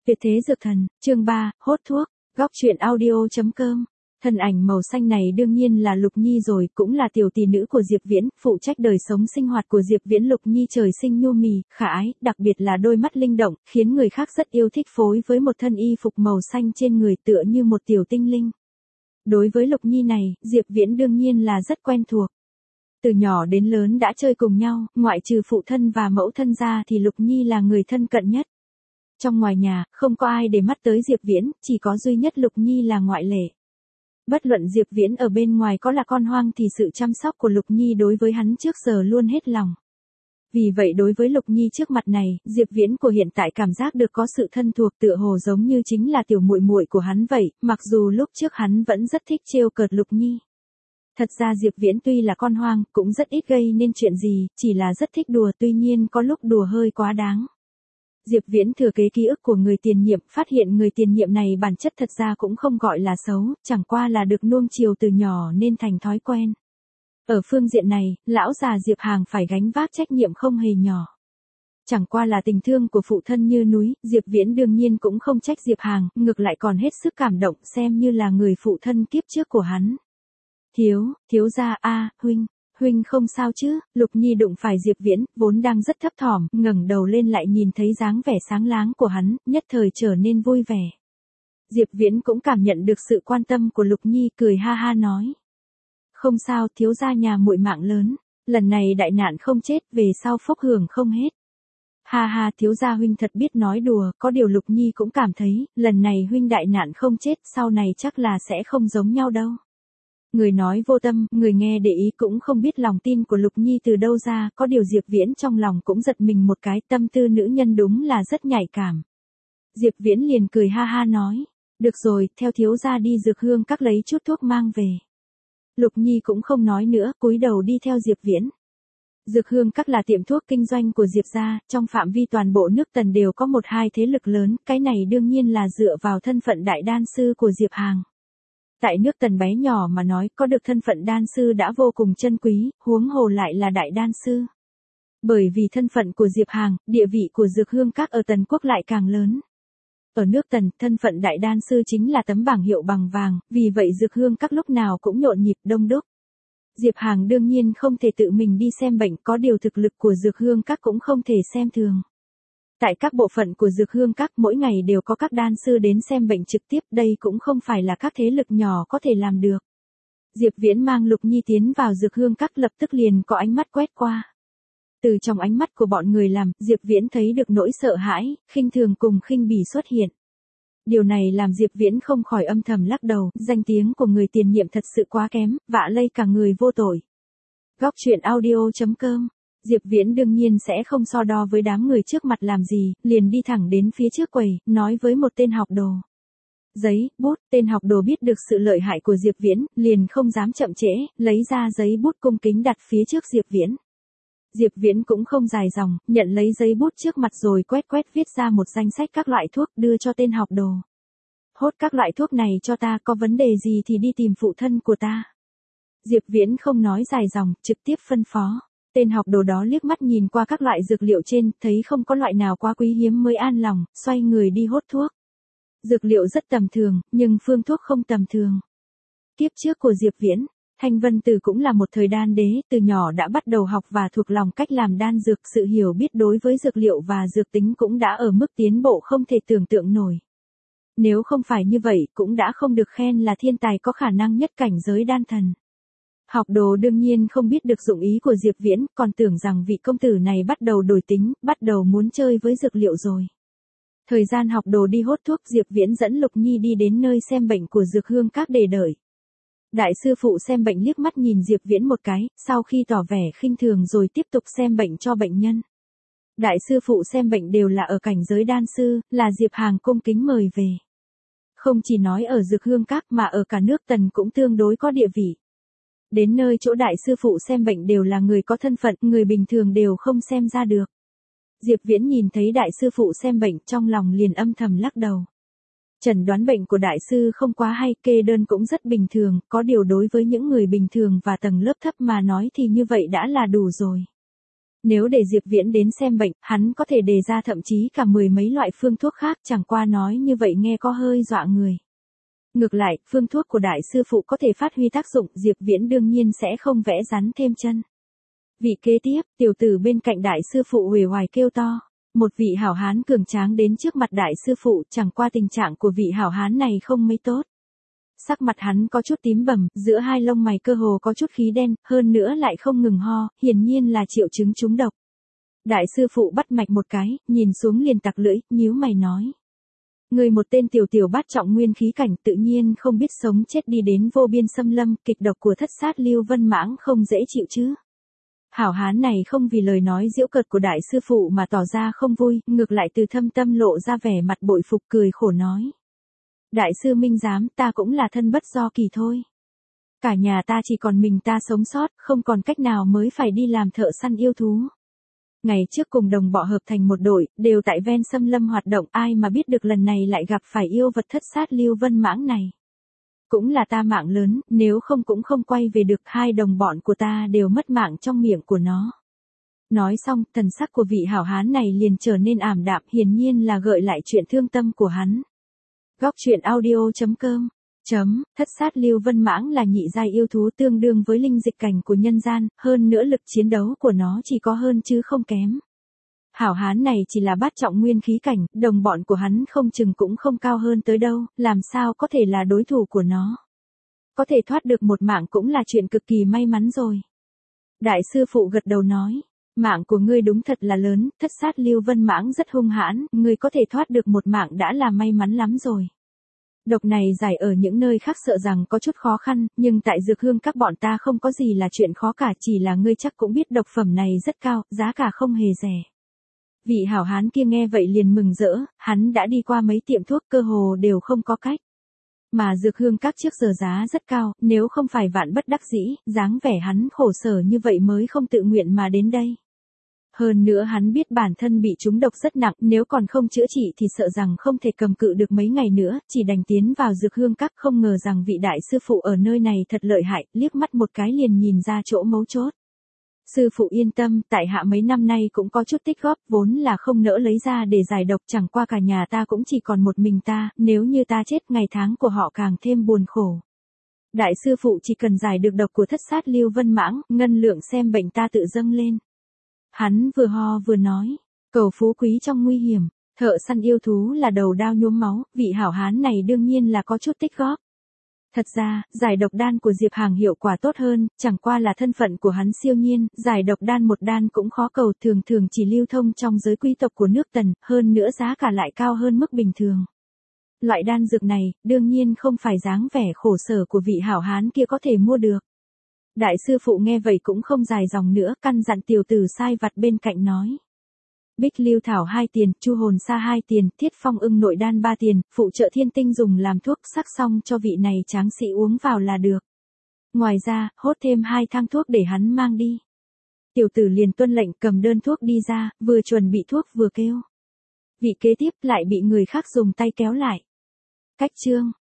Tuyệt thế dược thần, chương 3, hốt thuốc, góc truyện audio.com. Thân ảnh màu xanh này đương nhiên là Lục Nhi rồi, cũng là tiểu tỷ nữ của Diệp Viễn, phụ trách đời sống sinh hoạt của Diệp Viễn. Lục Nhi trời sinh nhu mì, khả ái, đặc biệt là đôi mắt linh động, khiến người khác rất yêu thích, phối với một thân y phục màu xanh trên người tựa như một tiểu tinh linh. Đối với Lục Nhi này, Diệp Viễn đương nhiên là rất quen thuộc. Từ nhỏ đến lớn đã chơi cùng nhau, ngoại trừ phụ thân và mẫu thân ra thì Lục Nhi là người thân cận nhất. Trong ngoài nhà, không có ai để mắt tới Diệp Viễn, chỉ có duy nhất Lục Nhi là ngoại lệ. Bất luận Diệp Viễn ở bên ngoài có là con hoang thì sự chăm sóc của Lục Nhi đối với hắn trước giờ luôn hết lòng. Vì vậy đối với Lục Nhi trước mặt này, Diệp Viễn của hiện tại cảm giác được có sự thân thuộc, tựa hồ giống như chính là tiểu muội muội của hắn vậy, mặc dù lúc trước hắn vẫn rất thích trêu cợt Lục Nhi. Thật ra Diệp Viễn tuy là con hoang, cũng rất ít gây nên chuyện gì, chỉ là rất thích đùa, tuy nhiên có lúc đùa hơi quá đáng. Diệp Viễn thừa kế ký ức của người tiền nhiệm, phát hiện người tiền nhiệm này bản chất thật ra cũng không gọi là xấu, chẳng qua là được nuông chiều từ nhỏ nên thành thói quen. Ở phương diện này, lão già Diệp Hàng phải gánh vác trách nhiệm không hề nhỏ. Chẳng qua là tình thương của phụ thân như núi, Diệp Viễn đương nhiên cũng không trách Diệp Hàng, ngược lại còn hết sức cảm động, xem như là người phụ thân kiếp trước của hắn. Thiếu gia a, huynh không sao chứ? Lục Nhi đụng phải Diệp Viễn, vốn đang rất thấp thỏm, ngẩng đầu lên lại nhìn thấy dáng vẻ sáng láng của hắn, nhất thời trở nên vui vẻ. Diệp Viễn cũng cảm nhận được sự quan tâm của Lục Nhi, cười ha ha nói: "Không sao, thiếu gia nhà muội mạng lớn, lần này đại nạn không chết, về sau phúc hưởng không hết." Ha ha, thiếu gia huynh thật biết nói đùa, có điều Lục Nhi cũng cảm thấy, lần này huynh đại nạn không chết, sau này chắc là sẽ không giống nhau đâu. Người nói vô tâm, người nghe để ý, cũng không biết lòng tin của Lục Nhi từ đâu ra, có điều Diệp Viễn trong lòng cũng giật mình một cái, tâm tư nữ nhân đúng là rất nhạy cảm. Diệp Viễn liền cười ha ha nói: "Được rồi, theo thiếu gia đi dược hương các lấy chút thuốc mang về." Lục Nhi cũng không nói nữa, cúi đầu đi theo Diệp Viễn. Dược hương các là tiệm thuốc kinh doanh của Diệp gia, trong phạm vi toàn bộ nước Tần đều có một hai thế lực lớn, cái này đương nhiên là dựa vào thân phận đại đan sư của Diệp Hàng. Tại nước Tần bé nhỏ mà nói, có được thân phận đan sư đã vô cùng chân quý, huống hồ lại là đại đan sư. Bởi vì thân phận của Diệp Hàng, địa vị của dược hương các ở Tần quốc lại càng lớn. Ở nước Tần, thân phận đại đan sư chính là tấm bảng hiệu bằng vàng, vì vậy dược hương các lúc nào cũng nhộn nhịp đông đúc. Diệp Hàng đương nhiên không thể tự mình đi xem bệnh, có điều thực lực của dược hương các cũng không thể xem thường. Tại các bộ phận của dược hương các, mỗi ngày đều có các đan sư đến xem bệnh trực tiếp, đây cũng không phải là các thế lực nhỏ có thể làm được. Diệp Viễn mang Lục Nhi tiến vào dược hương các, lập tức liền có ánh mắt quét qua. Từ trong ánh mắt của bọn người làm, Diệp Viễn thấy được nỗi sợ hãi, khinh thường cùng khinh bỉ xuất hiện. Điều này làm Diệp Viễn không khỏi âm thầm lắc đầu, danh tiếng của người tiền nhiệm thật sự quá kém, vạ lây cả người vô tội. Góc truyện audio.com. Diệp Viễn đương nhiên sẽ không so đo với đám người trước mặt làm gì, liền đi thẳng đến phía trước quầy, nói với một tên học đồ: "Giấy, bút." Tên học đồ biết được sự lợi hại của Diệp Viễn, liền không dám chậm trễ, lấy ra giấy bút cung kính đặt phía trước Diệp Viễn. Diệp Viễn cũng không dài dòng, nhận lấy giấy bút trước mặt rồi quét viết ra một danh sách các loại thuốc, đưa cho tên học đồ. "Hốt các loại thuốc này cho ta, có vấn đề gì thì đi tìm phụ thân của ta." Diệp Viễn không nói dài dòng, trực tiếp phân phó. Tên học đồ đó liếc mắt nhìn qua các loại dược liệu trên, thấy không có loại nào quá quý hiếm mới an lòng, xoay người đi hốt thuốc. Dược liệu rất tầm thường, nhưng phương thuốc không tầm thường. Kiếp trước của Diệp Viễn, Thanh Vân Tử cũng là một thời đan đế, từ nhỏ đã bắt đầu học và thuộc lòng cách làm đan dược, sự hiểu biết đối với dược liệu và dược tính cũng đã ở mức tiến bộ không thể tưởng tượng nổi. Nếu không phải như vậy, cũng đã không được khen là thiên tài có khả năng nhất cảnh giới đan thần. Học đồ đương nhiên không biết được dụng ý của Diệp Viễn, còn tưởng rằng vị công tử này bắt đầu đổi tính, bắt đầu muốn chơi với dược liệu rồi. Thời gian học đồ đi hốt thuốc, Diệp Viễn dẫn Lục Nhi đi đến nơi xem bệnh của dược hương các để đợi. Đại sư phụ xem bệnh liếc mắt nhìn Diệp Viễn một cái, sau khi tỏ vẻ khinh thường rồi tiếp tục xem bệnh cho bệnh nhân. Đại sư phụ xem bệnh đều là ở cảnh giới đan sư, là Diệp Hàng cung kính mời về. Không chỉ nói ở dược hương các mà ở cả nước Tần cũng tương đối có địa vị. Đến nơi chỗ đại sư phụ xem bệnh đều là người có thân phận, người bình thường đều không xem ra được. Diệp Viễn nhìn thấy đại sư phụ xem bệnh, trong lòng liền âm thầm lắc đầu. Chẩn đoán bệnh của đại sư không quá hay, kê đơn cũng rất bình thường, có điều đối với những người bình thường và tầng lớp thấp mà nói thì như vậy đã là đủ rồi. Nếu để Diệp Viễn đến xem bệnh, hắn có thể đề ra thậm chí cả mười mấy loại phương thuốc khác, chẳng qua nói như vậy nghe có hơi dọa người. Ngược lại, phương thuốc của đại sư phụ có thể phát huy tác dụng, Diệp Viễn đương nhiên sẽ không vẽ rắn thêm chân. Vị kế tiếp, tiểu tử bên cạnh đại sư phụ uể oải kêu to. Một vị hảo hán cường tráng đến trước mặt đại sư phụ, chẳng qua tình trạng của vị hảo hán này không mấy tốt. Sắc mặt hắn có chút tím bầm, giữa hai lông mày cơ hồ có chút khí đen, hơn nữa lại không ngừng ho, hiển nhiên là triệu chứng trúng độc. Đại sư phụ bắt mạch một cái, nhìn xuống liền tặc lưỡi, nhíu mày nói. Người một tên tiểu tiểu bát trọng nguyên khí cảnh tự nhiên không biết sống chết đi đến vô biên xâm lâm, kịch độc của thất sát Lưu Vân Mãng không dễ chịu chứ. Hảo hán này không vì lời nói giễu cợt của đại sư phụ mà tỏ ra không vui, ngược lại từ thâm tâm lộ ra vẻ mặt bội phục cười khổ nói. Đại sư minh giám, ta cũng là thân bất do kỳ thôi. Cả nhà ta chỉ còn mình ta sống sót, không còn cách nào mới phải đi làm thợ săn yêu thú. Ngày trước cùng đồng bọn hợp thành một đội, đều tại ven xâm lâm hoạt động, ai mà biết được lần này lại gặp phải yêu vật thất sát Lưu Vân Mãng này. Cũng là ta mạng lớn, nếu không cũng không quay về được, hai đồng bọn của ta đều mất mạng trong miệng của nó. Nói xong, thần sắc của vị hảo hán này liền trở nên ảm đạm, hiển nhiên là gợi lại chuyện thương tâm của hắn. Góc truyện audio.com Thất sát Lưu Vân Mãng là nhị giai yêu thú tương đương với linh dịch cảnh của nhân gian, hơn nữa lực chiến đấu của nó chỉ có hơn chứ không kém. Hảo hán này chỉ là bát trọng nguyên khí cảnh, đồng bọn của hắn không chừng cũng không cao hơn tới đâu, làm sao có thể là đối thủ của nó. Có thể thoát được một mạng cũng là chuyện cực kỳ may mắn rồi. Đại sư phụ gật đầu nói, mạng của ngươi đúng thật là lớn, thất sát Lưu Vân Mãng rất hung hãn, ngươi có thể thoát được một mạng đã là may mắn lắm rồi. Độc này giải ở những nơi khác sợ rằng có chút khó khăn, nhưng tại dược hương các bọn ta không có gì là chuyện khó cả, chỉ là ngươi chắc cũng biết độc phẩm này rất cao, giá cả không hề rẻ. Vị hảo hán kia nghe vậy liền mừng rỡ, hắn đã đi qua mấy tiệm thuốc cơ hồ đều không có cách. Mà dược hương các trước giờ giá rất cao, nếu không phải vạn bất đắc dĩ, dáng vẻ hắn khổ sở như vậy mới không tự nguyện mà đến đây. Hơn nữa hắn biết bản thân bị trúng độc rất nặng, nếu còn không chữa trị thì sợ rằng không thể cầm cự được mấy ngày nữa, chỉ đành tiến vào dược hương các, không ngờ rằng vị đại sư phụ ở nơi này thật lợi hại, liếc mắt một cái liền nhìn ra chỗ mấu chốt. Sư phụ yên tâm, tại hạ mấy năm nay cũng có chút tích góp, vốn là không nỡ lấy ra để giải độc, chẳng qua cả nhà ta cũng chỉ còn một mình ta, nếu như ta chết ngày tháng của họ càng thêm buồn khổ. Đại sư phụ chỉ cần giải được độc của thất sát Lưu Vân Mãng, ngân lượng xem bệnh ta tự dâng lên. Hắn vừa ho vừa nói, cầu phú quý trong nguy hiểm, thợ săn yêu thú là đầu đao nhuốm máu, vị hảo hán này đương nhiên là có chút tích góp. Thật ra, giải độc đan của Diệp Hàng hiệu quả tốt hơn, chẳng qua là thân phận của hắn siêu nhiên, giải độc đan một đan cũng khó cầu, thường thường chỉ lưu thông trong giới quý tộc của nước Tần, hơn nữa giá cả lại cao hơn mức bình thường. Loại đan dược này, đương nhiên không phải dáng vẻ khổ sở của vị hảo hán kia có thể mua được. Đại sư phụ nghe vậy cũng không dài dòng nữa, căn dặn tiểu tử sai vặt bên cạnh nói. Bích lưu thảo 2 tiền, chu hồn sa 2 tiền, thiết phong ưng nội đan 3 tiền, phụ trợ thiên tinh dùng làm thuốc sắc xong cho vị này tráng sĩ uống vào là được. Ngoài ra, hốt thêm 2 thang thuốc để hắn mang đi. Tiểu tử liền tuân lệnh cầm đơn thuốc đi ra, vừa chuẩn bị thuốc vừa kêu. Vị kế tiếp lại bị người khác dùng tay kéo lại. Cách chương.